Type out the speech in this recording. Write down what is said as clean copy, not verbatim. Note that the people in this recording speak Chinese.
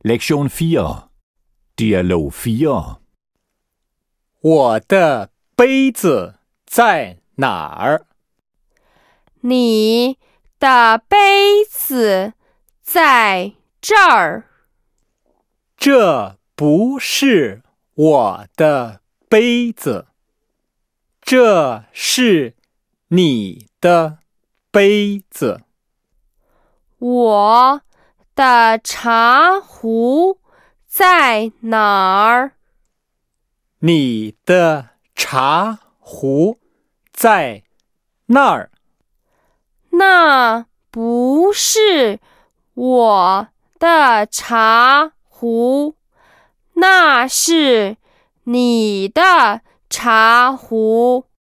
Lektion 4. Dialog 4. 我的杯子在哪儿？ 你的杯子在这儿。 这不是我的杯子，这是你的杯子。 我的茶壶在哪儿？ 你的茶壶在那儿。 那不是我的茶壶，那是你的茶壶。